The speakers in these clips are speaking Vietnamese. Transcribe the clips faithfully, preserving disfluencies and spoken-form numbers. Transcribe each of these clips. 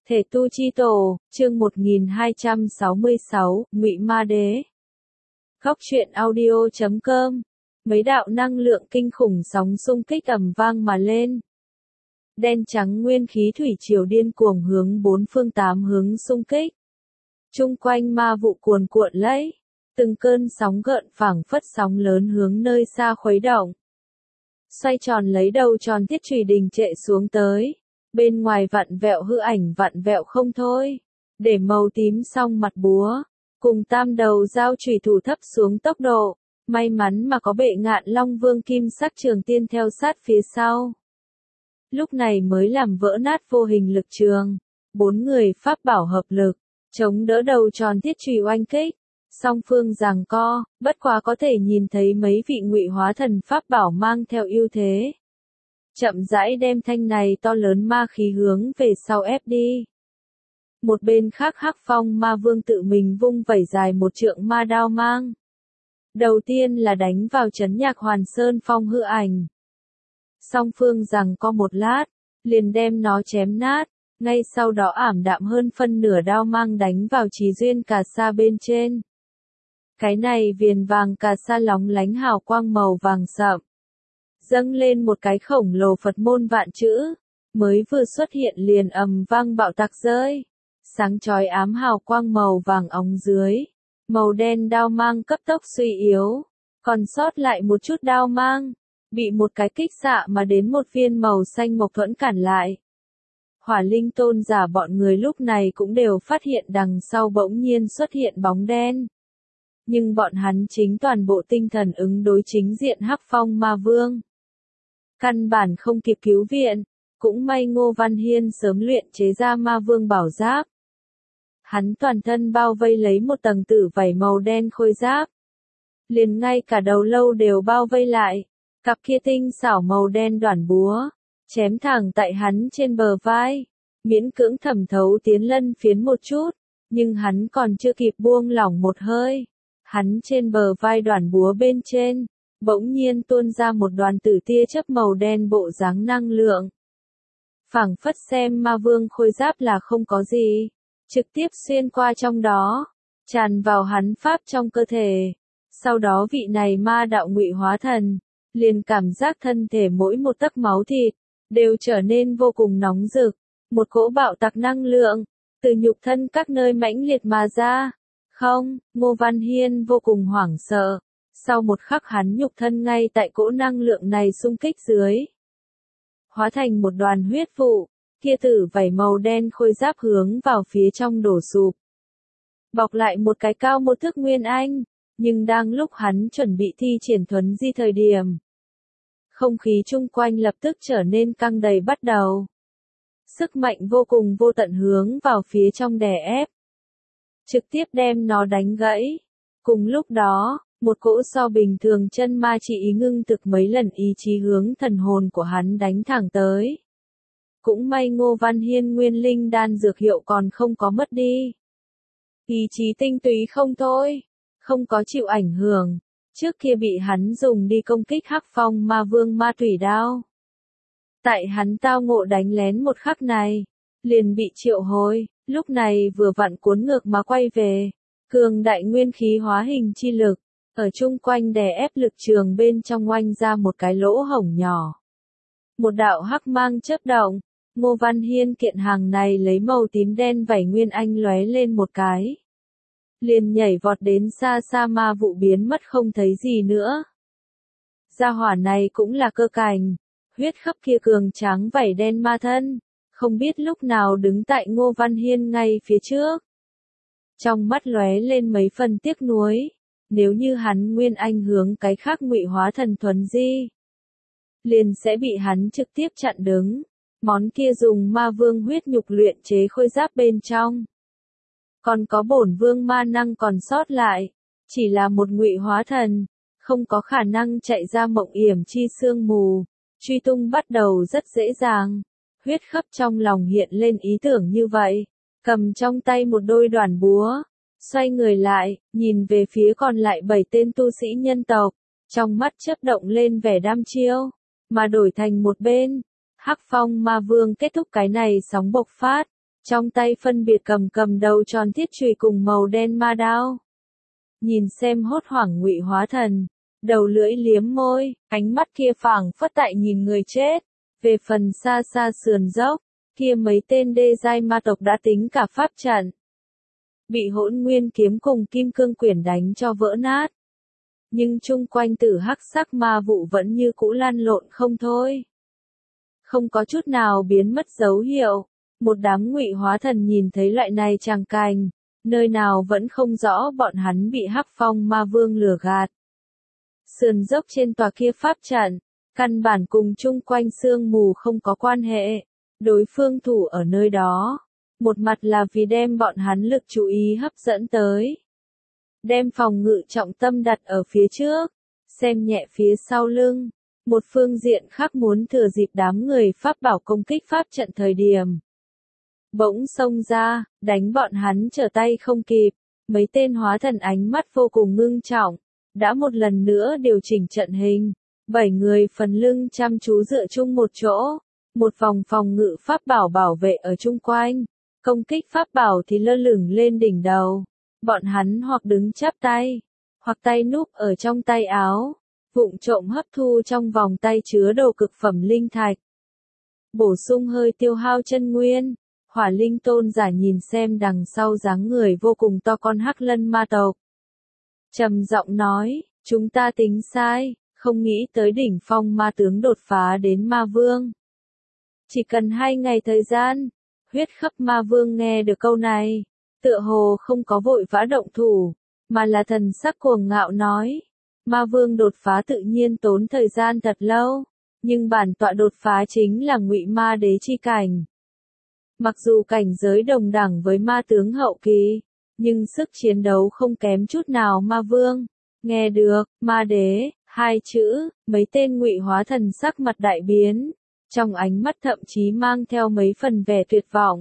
Thể tu chi tổ, chương một nghìn hai trăm sáu mươi sáu, Ngụy Ma Đế. Góc truyện audio chấm com. Mấy đạo năng lượng kinh khủng sóng xung kích ầm vang mà lên. Đen trắng nguyên khí thủy triều điên cuồng hướng bốn phương tám hướng xung kích. Chung quanh ma vụ cuồn cuộn lấy, từng cơn sóng gợn phảng phất sóng lớn hướng nơi xa khuấy động. Xoay tròn lấy đầu tròn thiết chùy đình trệ xuống tới. Bên ngoài vặn vẹo hư ảnh vặn vẹo không thôi, để màu tím song mặt búa, cùng tam đầu dao chùy thủ thấp xuống tốc độ, may mắn mà có bệ ngạn long vương kim sắc trường tiên theo sát phía sau. Lúc này mới làm vỡ nát vô hình lực trường, bốn người pháp bảo hợp lực, chống đỡ đầu tròn thiết chùy oanh kích, song phương giằng co, bất quá có thể nhìn thấy mấy vị ngụy hóa thần pháp bảo mang theo ưu thế. Chậm rãi đem thanh này to lớn ma khí hướng về sau ép đi. Một bên khác Hắc Phong ma vương tự mình vung vẩy dài một trượng ma đao mang. Đầu tiên là đánh vào trấn nhạc Hoàn Sơn Phong hư ảnh. Song phương giằng co một lát, liền đem nó chém nát, ngay sau đó ảm đạm hơn phân nửa đao mang đánh vào Chí Duyên Cà Sa bên trên. Cái này viền vàng cà sa lóng lánh hào quang màu vàng sậm. Dâng lên một cái khổng lồ Phật môn vạn chữ, mới vừa xuất hiện liền ầm vang bạo tạc rơi, sáng chói ám hào quang màu vàng óng dưới, màu đen đao mang cấp tốc suy yếu, còn sót lại một chút đao mang, bị một cái kích xạ mà đến một viên màu xanh mộc thuẫn cản lại. Hỏa Linh tôn giả bọn người lúc này cũng đều phát hiện đằng sau bỗng nhiên xuất hiện bóng đen. Nhưng bọn hắn chính toàn bộ tinh thần ứng đối chính diện Hắc Phong ma vương. Căn bản không kịp cứu viện, cũng may Ngô Văn Hiên sớm luyện chế ra ma vương bảo giáp. Hắn toàn thân bao vây lấy một tầng tử vảy màu đen khôi giáp. Liền ngay cả đầu lâu đều bao vây lại, cặp kia tinh xảo màu đen đoản búa, chém thẳng tại hắn trên bờ vai, miễn cưỡng thẩm thấu tiến lân phiến một chút, nhưng hắn còn chưa kịp buông lỏng một hơi. Hắn trên bờ vai đoản búa bên trên, bỗng nhiên tuôn ra một đoàn tử tia chớp màu đen bộ dáng năng lượng. Phảng phất xem ma vương khôi giáp là không có gì, trực tiếp xuyên qua trong đó, tràn vào hắn pháp trong cơ thể. Sau đó vị này ma đạo ngụy hóa thần, liền cảm giác thân thể mỗi một tấc máu thịt, đều trở nên vô cùng nóng rực, một cỗ bạo tạc năng lượng, từ nhục thân các nơi mãnh liệt mà ra. Không, Ngô Văn Hiên vô cùng hoảng sợ. Sau một khắc hắn nhục thân ngay tại cỗ năng lượng này xung kích dưới. Hóa thành một đoàn huyết vụ, kia tử vảy màu đen khôi giáp hướng vào phía trong đổ sụp. Bọc lại một cái cao một thước nguyên anh, nhưng đang lúc hắn chuẩn bị thi triển thuấn di thời điểm. Không khí chung quanh lập tức trở nên căng đầy bắt đầu. Sức mạnh vô cùng vô tận hướng vào phía trong đè ép. Trực tiếp đem nó đánh gãy. Cùng lúc đó, một cỗ so bình thường chân ma chỉ ý ngưng thực mấy lần ý chí hướng thần hồn của hắn đánh thẳng tới. Cũng may Ngô Văn Hiên nguyên linh đan dược hiệu còn không có mất đi. Ý chí tinh túy không thôi, không có chịu ảnh hưởng, trước kia bị hắn dùng đi công kích Hắc Phong ma vương ma thủy đao. Tại hắn tao ngộ đánh lén một khắc này, liền bị triệu hồi, lúc này vừa vặn cuốn ngược mà quay về, cường đại nguyên khí hóa hình chi lực. Ở chung quanh đè ép lực trường bên trong oanh ra một cái lỗ hổng nhỏ. Một đạo hắc mang chớp động, Ngô Văn Hiên kiện hàng này lấy màu tím đen vảy nguyên anh lóe lên một cái. Liền nhảy vọt đến xa xa ma vụ biến mất không thấy gì nữa. Gia hỏa này cũng là cơ cảnh, huyết khắp kia cường tráng vảy đen ma thân, không biết lúc nào đứng tại Ngô Văn Hiên ngay phía trước. Trong mắt lóe lên mấy phần tiếc nuối. Nếu như hắn nguyên anh hướng cái khác ngụy hóa thần thuần di, liền sẽ bị hắn trực tiếp chặn đứng. Món kia dùng ma vương huyết nhục luyện chế khôi giáp bên trong. Còn có bổn vương ma năng còn sót lại, chỉ là một ngụy hóa thần, không có khả năng chạy ra mộng yểm chi sương mù. Truy tung bắt đầu rất dễ dàng. Huyết khắp trong lòng hiện lên ý tưởng như vậy, cầm trong tay một đôi đoản búa. Xoay người lại, nhìn về phía còn lại bảy tên tu sĩ nhân tộc, trong mắt chớp động lên vẻ đăm chiêu, mà đổi thành một bên. Hắc Phong ma vương kết thúc cái này sóng bộc phát, trong tay phân biệt cầm cầm đầu tròn thiết chùy cùng màu đen ma đao. Nhìn xem hốt hoảng Ngụy Hóa Thần, đầu lưỡi liếm môi, ánh mắt kia phảng phất tại nhìn người chết. Về phần xa xa sườn dốc, kia mấy tên đê giai ma tộc đã tính cả pháp trận, bị Hỗn Nguyên kiếm cùng Kim Cương Quyển đánh cho vỡ nát. Nhưng chung quanh tử hắc sắc ma vụ vẫn như cũ lăn lộn không thôi. Không có chút nào biến mất dấu hiệu. Một đám Ngụy Hóa Thần nhìn thấy loại này tràng cảnh, nơi nào vẫn không rõ bọn hắn bị Hắc Phong Ma Vương lừa gạt. Sườn dốc trên tòa kia pháp trận, căn bản cùng chung quanh sương mù không có quan hệ. Đối phương thủ ở nơi đó, một mặt là vì đem bọn hắn lực chú ý hấp dẫn tới. Đem phòng ngự trọng tâm đặt ở phía trước, xem nhẹ phía sau lưng. Một phương diện khác muốn thừa dịp đám người pháp bảo công kích pháp trận thời điểm. Bỗng xông ra, đánh bọn hắn trở tay không kịp. Mấy tên hóa thần ánh mắt vô cùng ngưng trọng, đã một lần nữa điều chỉnh trận hình. Bảy người phần lưng chăm chú dựa chung một chỗ, một vòng phòng ngự pháp bảo bảo vệ ở chung quanh. Công kích pháp bảo thì lơ lửng lên đỉnh đầu. Bọn hắn hoặc đứng chắp tay, hoặc tay núp ở trong tay áo, vụng trộm hấp thu trong vòng tay chứa đồ cực phẩm linh thạch. Bổ sung hơi tiêu hao chân nguyên. Hỏa Linh Tôn giả nhìn xem đằng sau dáng người vô cùng to con hắc lân ma tộc. Trầm giọng nói, chúng ta tính sai, không nghĩ tới đỉnh phong ma tướng đột phá đến ma vương. Chỉ cần hai ngày thời gian, huyết khắp ma vương nghe được câu này, tựa hồ không có vội vã động thủ, mà là thần sắc cuồng ngạo nói. Ma vương đột phá tự nhiên tốn thời gian thật lâu, nhưng bản tọa đột phá chính là Ngụy Ma Đế chi cảnh. Mặc dù cảnh giới đồng đẳng với ma tướng hậu kỳ, nhưng sức chiến đấu không kém chút nào ma vương. Nghe được, ma đế, hai chữ, mấy tên Ngụy Hóa Thần sắc mặt đại biến, trong ánh mắt thậm chí mang theo mấy phần vẻ tuyệt vọng.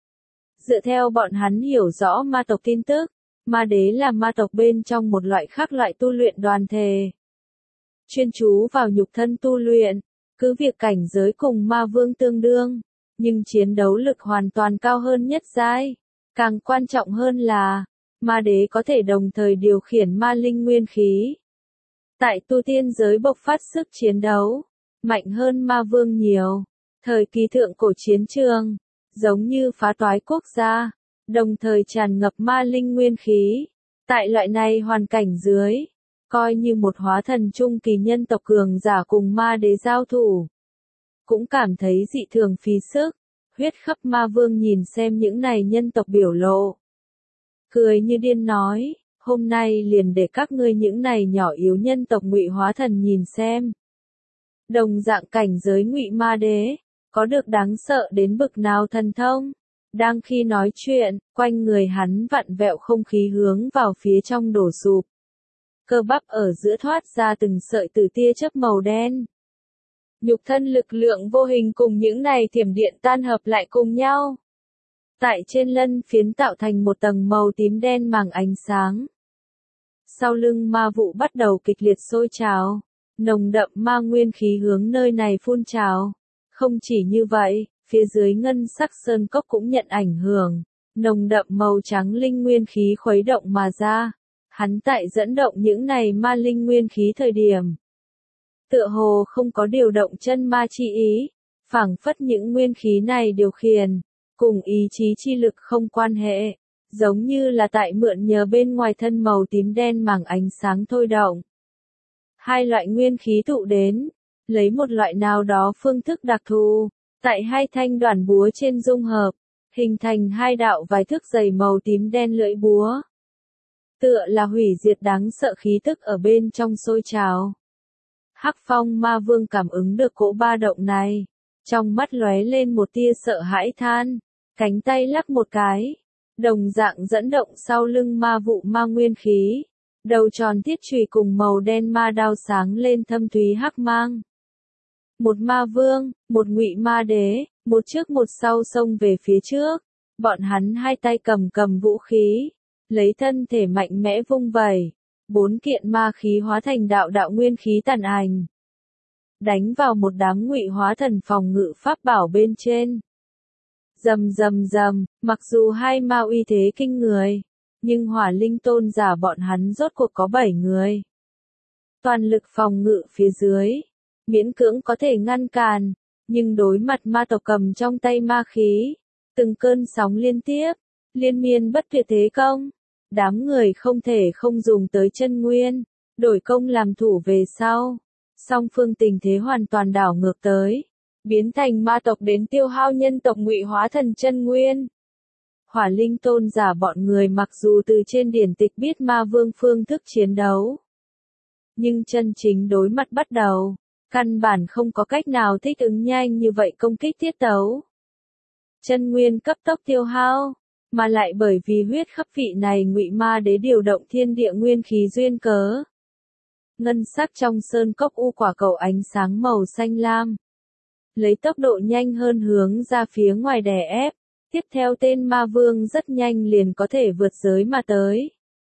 Dựa theo bọn hắn hiểu rõ ma tộc tin tức, ma đế là ma tộc bên trong một loại khác loại tu luyện đoàn thể. Chuyên chú vào nhục thân tu luyện, cứ việc cảnh giới cùng ma vương tương đương. Nhưng chiến đấu lực hoàn toàn cao hơn nhất giai. Càng quan trọng hơn là, ma đế có thể đồng thời điều khiển ma linh nguyên khí. Tại tu tiên giới bộc phát sức chiến đấu, mạnh hơn ma vương nhiều. Thời kỳ thượng cổ chiến trường, giống như phá toái quốc gia, đồng thời tràn ngập ma linh nguyên khí. Tại loại này hoàn cảnh dưới, coi như một hóa thần trung kỳ nhân tộc cường giả cùng ma đế giao thủ. Cũng cảm thấy dị thường phí sức. Huyết khắp ma vương nhìn xem những này nhân tộc biểu lộ. Cười như điên nói, hôm nay liền để các ngươi những này nhỏ yếu nhân tộc Ngụy Hóa Thần nhìn xem. Đồng dạng cảnh giới Ngụy Ma Đế, có được đáng sợ đến bực nào thần thông. Đang khi nói chuyện, quanh người hắn vặn vẹo không khí hướng vào phía trong đổ sụp. Cơ bắp ở giữa thoát ra từng sợi từ tia chớp màu đen. Nhục thân lực lượng vô hình cùng những này thiểm điện tan hợp lại cùng nhau. Tại trên lân phiến tạo thành một tầng màu tím đen màng ánh sáng. Sau lưng ma vụ bắt đầu kịch liệt sôi trào, nồng đậm ma nguyên khí hướng nơi này phun trào. Không chỉ như vậy, phía dưới ngân sắc sơn cốc cũng nhận ảnh hưởng, nồng đậm màu trắng linh nguyên khí khuấy động mà ra. Hắn tại dẫn động những này ma linh nguyên khí thời điểm. Tựa hồ không có điều động chân ma chi ý, phảng phất những nguyên khí này điều khiển, cùng ý chí chi lực không quan hệ, giống như là tại mượn nhờ bên ngoài thân màu tím đen màng ánh sáng thôi động. Hai loại nguyên khí tụ đến, lấy một loại nào đó phương thức đặc thù, tại hai thanh đoàn búa trên dung hợp, hình thành hai đạo vài thước dày màu tím đen lưỡi búa. Tựa là hủy diệt đáng sợ khí tức ở bên trong sôi trào. Hắc Phong Ma Vương cảm ứng được cỗ ba động này, trong mắt lóe lên một tia sợ hãi than, cánh tay lắc một cái, đồng dạng dẫn động sau lưng ma vụ ma nguyên khí, đầu tròn thiết chùy cùng màu đen ma đao sáng lên thâm thúy hắc mang. Một ma vương, một Ngụy Ma Đế, một trước một sau xông về phía trước, bọn hắn hai tay cầm cầm vũ khí, lấy thân thể mạnh mẽ vung vẩy. Bốn kiện ma khí hóa thành đạo đạo nguyên khí tàn ảnh, đánh vào một đám Ngụy Hóa Thần phòng ngự pháp bảo bên trên. Rầm rầm rầm, mặc dù hai ma uy thế kinh người, nhưng hỏa linh tôn giả bọn hắn rốt cuộc có bảy người. Toàn lực phòng ngự phía dưới, miễn cưỡng có thể ngăn cản, nhưng đối mặt ma tộc cầm trong tay ma khí, từng cơn sóng liên tiếp, liên miên bất tuyệt thế công, đám người không thể không dùng tới chân nguyên, đổi công làm thủ về sau. Song phương tình thế hoàn toàn đảo ngược tới, biến thành ma tộc đến tiêu hao nhân tộc ngụy hóa thần chân nguyên. Hỏa linh tôn giả bọn người mặc dù từ trên điển tịch biết ma vương phương thức chiến đấu, nhưng chân chính đối mặt bắt đầu, căn bản không có cách nào thích ứng nhanh như vậy công kích tiết tấu. Chân nguyên cấp tốc tiêu hao, mà lại bởi vì huyết khắp vị này ngụy ma đế điều động thiên địa nguyên khí duyên cớ. Ngân sắc trong sơn cốc u quả cầu ánh sáng màu xanh lam, lấy tốc độ nhanh hơn hướng ra phía ngoài đè ép, tiếp theo tên ma vương rất nhanh liền có thể vượt giới mà tới.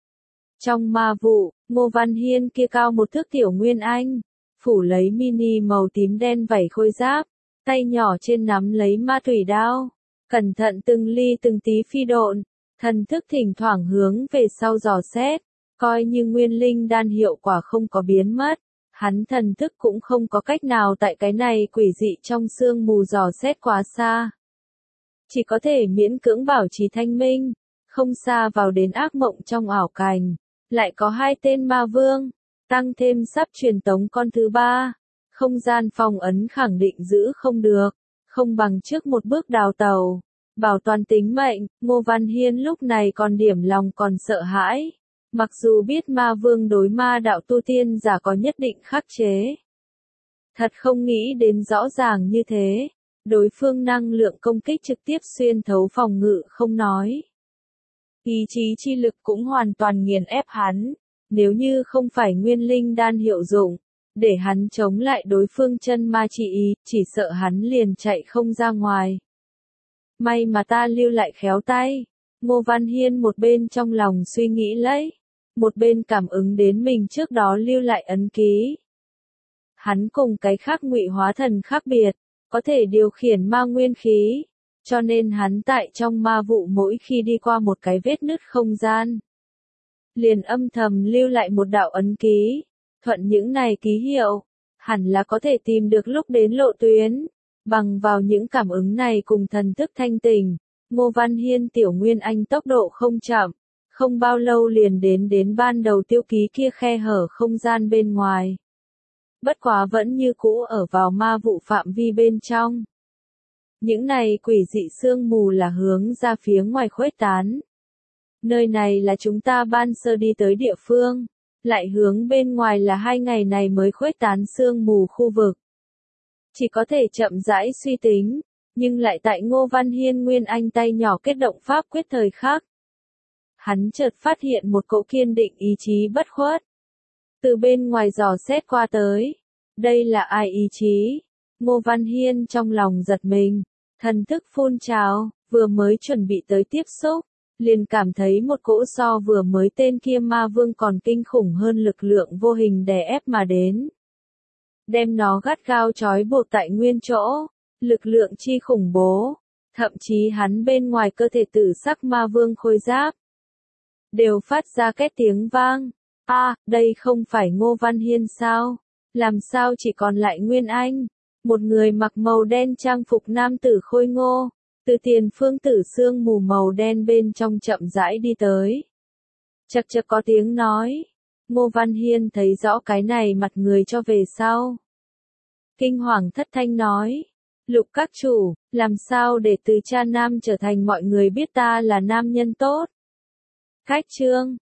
Trong ma vụ, Ngô Văn Hiên kia cao một thước tiểu nguyên anh, phủ lấy mini màu tím đen vảy khôi giáp, tay nhỏ trên nắm lấy ma thủy đao, cẩn thận từng ly từng tí phi độn, thần thức thỉnh thoảng hướng về sau dò xét, coi như nguyên linh đan hiệu quả không có biến mất, hắn thần thức cũng không có cách nào tại cái này quỷ dị trong sương mù dò xét quá xa. Chỉ có thể miễn cưỡng bảo trì thanh minh, không xa vào đến ác mộng trong ảo cảnh, lại có hai tên ma vương, tăng thêm sắp truyền tống con thứ ba, không gian phong ấn khẳng định giữ không được, không bằng trước một bước đào tàu, bảo toàn tính mệnh. Ngô Văn Hiên lúc này còn điểm lòng còn sợ hãi, mặc dù biết ma vương đối ma đạo tu tiên giả có nhất định khắc chế. Thật không nghĩ đến rõ ràng như thế, đối phương năng lượng công kích trực tiếp xuyên thấu phòng ngự không nói. Ý chí chi lực cũng hoàn toàn nghiền ép hắn, nếu như không phải nguyên linh đan hiệu dụng, để hắn chống lại đối phương chân ma chỉ ý, chỉ sợ hắn liền chạy không ra ngoài. May mà ta lưu lại khéo tay, Ngô Văn Hiên một bên trong lòng suy nghĩ lấy, một bên cảm ứng đến mình trước đó lưu lại ấn ký. Hắn cùng cái khác ngụy hóa thần khác biệt, có thể điều khiển ma nguyên khí, cho nên hắn tại trong ma vụ mỗi khi đi qua một cái vết nứt không gian, liền âm thầm lưu lại một đạo ấn ký, thuận những này ký hiệu, hẳn là có thể tìm được lúc đến lộ tuyến. Bằng vào những cảm ứng này cùng thần thức thanh tỉnh, Ngô Văn Hiên tiểu nguyên anh tốc độ không chậm, không bao lâu liền đến đến ban đầu tiêu ký kia khe hở không gian bên ngoài. Bất quá vẫn như cũ ở vào ma vụ phạm vi bên trong. Những này quỷ dị sương mù là hướng ra phía ngoài khuếch tán. Nơi này là chúng ta ban sơ đi tới địa phương, lại hướng bên ngoài là hai ngày này mới khuếch tán sương mù khu vực. Chỉ có thể chậm rãi suy tính, nhưng lại tại Ngô Văn Hiên nguyên anh tay nhỏ kết động pháp quyết thời khắc. Hắn chợt phát hiện một cỗ kiên định ý chí bất khuất. Từ bên ngoài dò xét qua tới. Đây là ai ý chí? Ngô Văn Hiên trong lòng giật mình. Thần thức phun trào, vừa mới chuẩn bị tới tiếp xúc, liền cảm thấy một cỗ so vừa mới tên kia ma vương còn kinh khủng hơn lực lượng vô hình đè ép mà đến. Đem nó gắt gao trói buộc tại nguyên chỗ, lực lượng chi khủng bố, thậm chí hắn bên ngoài cơ thể tử sắc ma vương khôi giáp, đều phát ra két tiếng vang. A, à, đây không phải Ngô Văn Hiên sao? Làm sao chỉ còn lại Nguyên Anh? Một người mặc màu đen trang phục nam tử khôi ngô, từ tiền phương tử sương mù màu đen bên trong chậm rãi đi tới. Chậc chậc có tiếng nói. Ngô Văn Hiên thấy rõ cái này mặt người cho về sau. Kinh hoàng thất thanh nói. Lục các chủ, làm sao để từ cha nam trở thành mọi người biết ta là nam nhân tốt? Cách chương.